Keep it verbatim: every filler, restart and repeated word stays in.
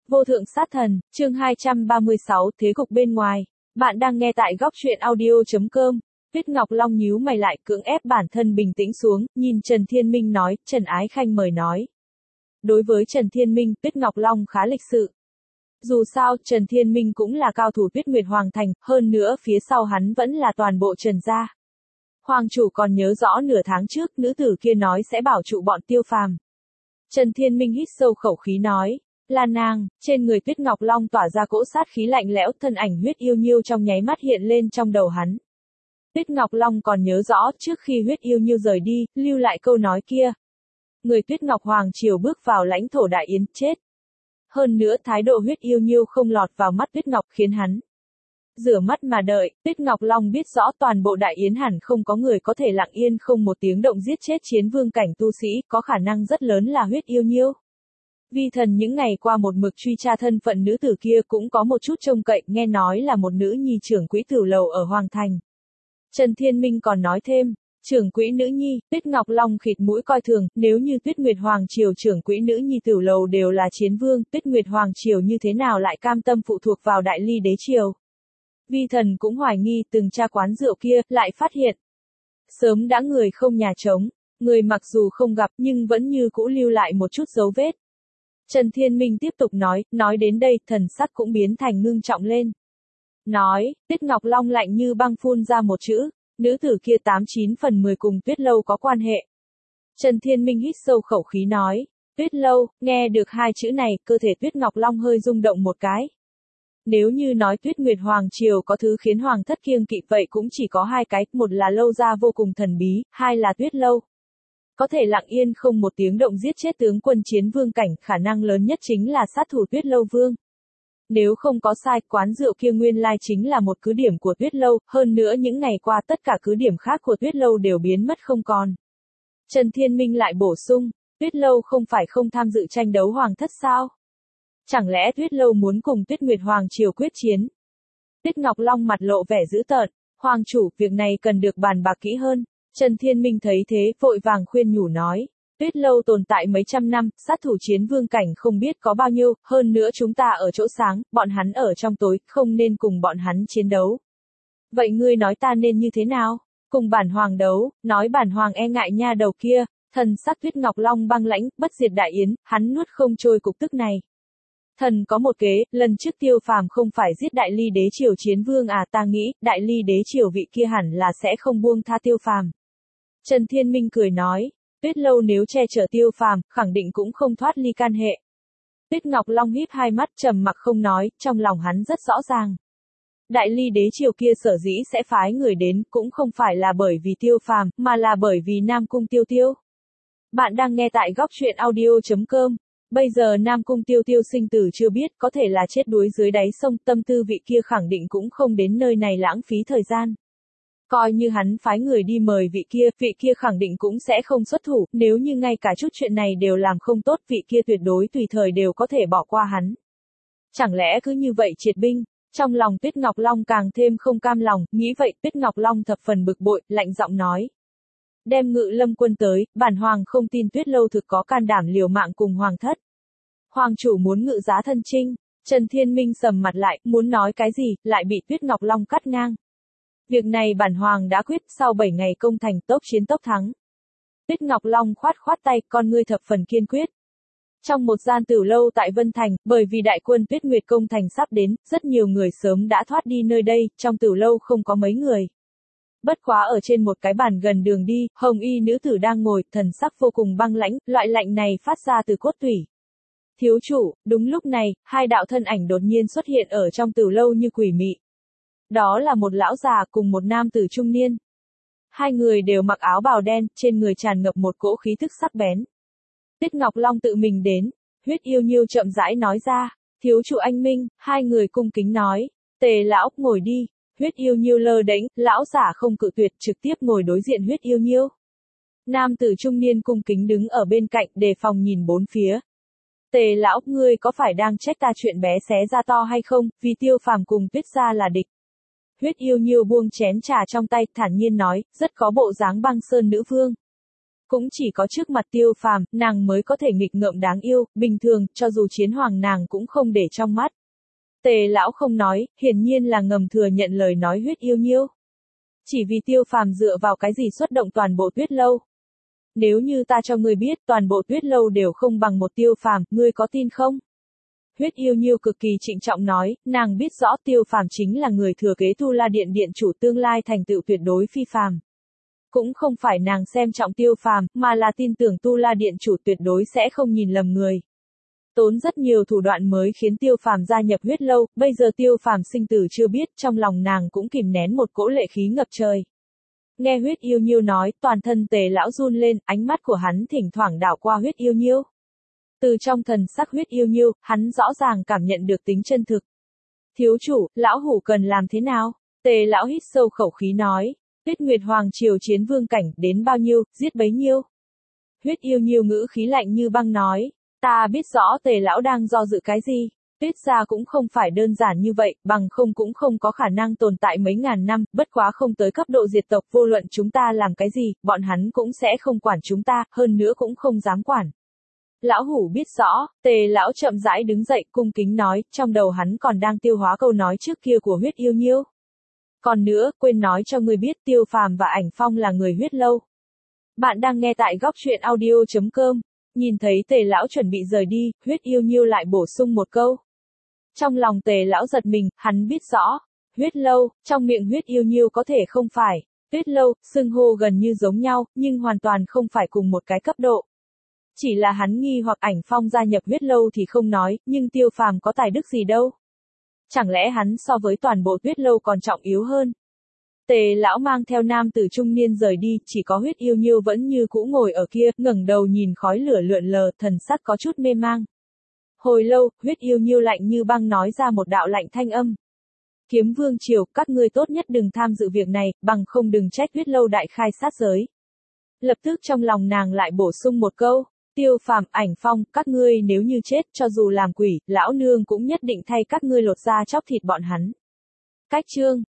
Vô thượng sát thần, chương hai trăm ba mươi sáu, thế cục bên ngoài. Bạn đang nghe tại góc truyện audio.com. Tuyết Ngọc Long nhíu mày lại, cưỡng ép bản thân bình tĩnh xuống, nhìn Trần Thiên Minh nói, Trần Ái Khanh mời nói. Đối với Trần Thiên Minh, Tuyết Ngọc Long khá lịch sự. Dù sao, Trần Thiên Minh cũng là cao thủ Tuyết Nguyệt Hoàng Thành, hơn nữa phía sau hắn vẫn là toàn bộ Trần gia. Hoàng chủ còn nhớ rõ nửa tháng trước, nữ tử kia nói sẽ bảo trụ bọn Tiêu Phàm. Trần Thiên Minh hít sâu khẩu khí nói. Là nàng, trên người Tuyết Ngọc Long tỏa ra cỗ sát khí lạnh lẽo, thân ảnh huyết yêu nhiêu trong nháy mắt hiện lên trong đầu hắn. Tuyết Ngọc Long còn nhớ rõ trước khi huyết yêu nhiêu rời đi, lưu lại câu nói kia. Người Tuyết Ngọc Hoàng triều bước vào lãnh thổ Đại Yến, chết. Hơn nữa thái độ huyết yêu nhiêu không lọt vào mắt Tuyết Ngọc khiến hắn rửa mắt mà đợi. Tuyết Ngọc Long biết rõ toàn bộ Đại Yến hẳn không có người có thể lặng yên không một tiếng động giết chết chiến vương cảnh tu sĩ, có khả năng rất lớn là huyết yêu nhiêu. Vi thần những ngày qua một mực truy tra thân phận nữ tử kia cũng có một chút trông cậy, nghe nói là một nữ nhi trưởng quỹ tử lầu ở Hoàng Thành. Trần Thiên Minh còn nói thêm, trưởng quỹ nữ nhi, Tuyết Ngọc Long khịt mũi coi thường, nếu như Tuyết Nguyệt Hoàng Triều trưởng quỹ nữ nhi tử lầu đều là chiến vương, Tuyết Nguyệt Hoàng Triều như thế nào lại cam tâm phụ thuộc vào Đại Ly Đế Triều. Vi thần cũng hoài nghi từng tra quán rượu kia, lại phát hiện. Sớm đã người không nhà trống, người mặc dù không gặp nhưng vẫn như cũ lưu lại một chút dấu vết. Trần Thiên Minh tiếp tục nói, nói đến đây, thần sắc cũng biến thành ngưng trọng lên. Nói, Tuyết Ngọc Long lạnh như băng phun ra một chữ, nữ tử kia tám chín phần mười cùng Tuyết Lâu có quan hệ. Trần Thiên Minh hít sâu khẩu khí nói, Tuyết Lâu, nghe được hai chữ này, cơ thể Tuyết Ngọc Long hơi rung động một cái. Nếu như nói Tuyết Nguyệt Hoàng Triều có thứ khiến Hoàng thất kiêng kỵ vậy cũng chỉ có hai cái, một là Lâu gia vô cùng thần bí, hai là Tuyết Lâu. Có thể lặng yên không một tiếng động giết chết tướng quân chiến vương cảnh, khả năng lớn nhất chính là sát thủ Tuyết Lâu Vương. Nếu không có sai, quán rượu kia nguyên lai chính là một cứ điểm của Tuyết Lâu, hơn nữa những ngày qua tất cả cứ điểm khác của Tuyết Lâu đều biến mất không còn. Trần Thiên Minh lại bổ sung, Tuyết Lâu không phải không tham dự tranh đấu Hoàng thất sao? Chẳng lẽ Tuyết Lâu muốn cùng Tuyết Nguyệt Hoàng Triều quyết chiến? Tuyết Ngọc Long mặt lộ vẻ dữ tợn, Hoàng chủ, việc này cần được bàn bạc kỹ hơn. Trần Thiên Minh thấy thế, vội vàng khuyên nhủ nói, Tuyết Lâu tồn tại mấy trăm năm, sát thủ chiến vương cảnh không biết có bao nhiêu, hơn nữa chúng ta ở chỗ sáng, bọn hắn ở trong tối, không nên cùng bọn hắn chiến đấu. Vậy ngươi nói ta nên như thế nào? Cùng bản hoàng đấu, nói bản hoàng e ngại nha đầu kia, thần sắc Tuyết Ngọc Long băng lãnh, bất diệt Đại Yến, hắn nuốt không trôi cục tức này. Thần có một kế, lần trước Tiêu Phàm không phải giết Đại Ly Đế Triều chiến vương à, ta nghĩ, Đại Ly Đế Triều vị kia hẳn là sẽ không buông tha Tiêu Phàm. Trần Thiên Minh cười nói, Tuyết Lâu nếu che chở Tiêu Phàm, khẳng định cũng không thoát ly can hệ. Tuyết Ngọc Long híp hai mắt trầm mặc không nói, trong lòng hắn rất rõ ràng. Đại Ly Đế Triều kia sở dĩ sẽ phái người đến, cũng không phải là bởi vì Tiêu Phàm, mà là bởi vì Nam Cung Tiêu Tiêu. Bạn đang nghe tại góc truyện audio.com. Bây giờ Nam Cung Tiêu Tiêu sinh tử chưa biết, có thể là chết đuối dưới đáy sông, tâm tư vị kia khẳng định cũng không đến nơi này lãng phí thời gian. Coi như hắn phái người đi mời vị kia, vị kia khẳng định cũng sẽ không xuất thủ, nếu như ngay cả chút chuyện này đều làm không tốt, vị kia tuyệt đối tùy thời đều có thể bỏ qua hắn. Chẳng lẽ cứ như vậy triệt binh? Trong lòng Tuyết Ngọc Long càng thêm không cam lòng, nghĩ vậy Tuyết Ngọc Long thập phần bực bội, lạnh giọng nói. Đem Ngự Lâm quân tới, bản hoàng không tin Tuyết Lâu thực có can đảm liều mạng cùng Hoàng thất. Hoàng chủ muốn ngự giá thân chinh, Trần Thiên Minh sầm mặt lại, muốn nói cái gì, lại bị Tuyết Ngọc Long cắt ngang. Việc này bản hoàng đã quyết, sau bảy ngày công thành, tốc chiến tốc thắng. Tuyết Ngọc Long khoát khoát tay, con ngươi thập phần kiên quyết. Trong một gian tử lâu tại Vân Thành, bởi vì đại quân Tuyết Nguyệt công thành sắp đến, rất nhiều người sớm đã thoát đi nơi đây, trong tử lâu không có mấy người. Bất quá ở trên một cái bàn gần đường đi, hồng y nữ tử đang ngồi, thần sắc vô cùng băng lãnh, loại lạnh này phát ra từ cốt tủy. Thiếu chủ, đúng lúc này, hai đạo thân ảnh đột nhiên xuất hiện ở trong tử lâu như quỷ mị. Đó là một lão già cùng một nam tử trung niên. Hai người đều mặc áo bào đen, trên người tràn ngập một cỗ khí thức sắc bén. Tuyết Ngọc Long tự mình đến, huyết yêu nhiêu chậm rãi nói ra, thiếu chủ anh minh, hai người cung kính nói, Tề lão, ngồi đi. Huyết yêu nhiêu lơ đễnh, lão giả không cự tuyệt, trực tiếp ngồi đối diện huyết yêu nhiêu. Nam tử trung niên cung kính đứng ở bên cạnh, đề phòng nhìn bốn phía. Tề lão, ngươi có phải đang trách ta chuyện bé xé ra to hay không, vì Tiêu Phàm cùng Tuyết gia là địch. Huyết yêu nhiêu buông chén trà trong tay, thản nhiên nói, rất có bộ dáng băng sơn nữ vương. Cũng chỉ có trước mặt Tiêu Phàm, nàng mới có thể nghịch ngợm đáng yêu, bình thường, cho dù chiến hoàng nàng cũng không để trong mắt. Tề lão không nói, hiển nhiên là ngầm thừa nhận lời nói huyết yêu nhiêu. Chỉ vì Tiêu Phàm dựa vào cái gì xuất động toàn bộ Tuyết Lâu. Nếu như ta cho ngươi biết toàn bộ Tuyết Lâu đều không bằng một Tiêu Phàm, ngươi có tin không? Huyết yêu nhiêu cực kỳ trịnh trọng nói, nàng biết rõ Tiêu Phàm chính là người thừa kế Tu La Điện điện chủ tương lai thành tựu tuyệt đối phi phàm. Cũng không phải nàng xem trọng Tiêu Phàm, mà là tin tưởng Tu La Điện chủ tuyệt đối sẽ không nhìn lầm người. Tốn rất nhiều thủ đoạn mới khiến Tiêu Phàm gia nhập Huyết Lâu, bây giờ Tiêu Phàm sinh tử chưa biết, trong lòng nàng cũng kìm nén một cỗ lệ khí ngập trời. Nghe Huyết yêu nhiêu nói, toàn thân Tề lão run lên, ánh mắt của hắn thỉnh thoảng đảo qua Huyết yêu nhiêu. Từ trong thần sắc Huyết yêu nhiêu, hắn rõ ràng cảm nhận được tính chân thực. Thiếu chủ, lão hủ cần làm thế nào? Tề lão hít sâu khẩu khí nói. Tuyết Nguyệt Hoàng triều chiến vương cảnh, đến bao nhiêu, giết bấy nhiêu. Huyết yêu nhiêu ngữ khí lạnh như băng nói. Ta biết rõ Tề lão đang do dự cái gì. Tuyết gia cũng không phải đơn giản như vậy, bằng không cũng không có khả năng tồn tại mấy ngàn năm, bất quá không tới cấp độ diệt tộc, vô luận chúng ta làm cái gì, bọn hắn cũng sẽ không quản chúng ta, hơn nữa cũng không dám quản. Lão hủ biết rõ, Tề lão chậm rãi đứng dậy, cung kính nói, trong đầu hắn còn đang tiêu hóa câu nói trước kia của Huyết yêu nhiêu. Còn nữa, quên nói cho ngươi biết Tiêu Phàm và Ảnh Phong là người Huyết Lâu. Bạn đang nghe tại góc truyện audio chấm com. Nhìn thấy Tề lão chuẩn bị rời đi, Huyết yêu nhiêu lại bổ sung một câu. Trong lòng Tề lão giật mình, hắn biết rõ. Huyết Lâu, trong miệng Huyết yêu nhiêu có thể không phải. Tuyết Lâu, xưng hô gần như giống nhau, nhưng hoàn toàn không phải cùng một cái cấp độ. Chỉ là hắn nghi hoặc Ảnh Phong gia nhập Huyết Lâu thì không nói, nhưng Tiêu Phàm có tài đức gì đâu. Chẳng lẽ hắn so với toàn bộ Tuyết Lâu còn trọng yếu hơn? Tề lão mang theo nam tử trung niên rời đi, chỉ có Huyết yêu nhiêu vẫn như cũ ngồi ở kia, ngẩng đầu nhìn khói lửa lượn lờ, thần sắc có chút mê mang. Hồi lâu, Huyết yêu nhiêu lạnh như băng nói ra một đạo lạnh thanh âm. Kiếm Vương triều, các ngươi tốt nhất đừng tham dự việc này, bằng không đừng trách Huyết Lâu đại khai sát giới. Lập tức trong lòng nàng lại bổ sung một câu. Tiêu Phàm, Ảnh Phong, các ngươi nếu như chết, cho dù làm quỷ, lão nương cũng nhất định thay các ngươi lột da chóc thịt bọn hắn. Cách chương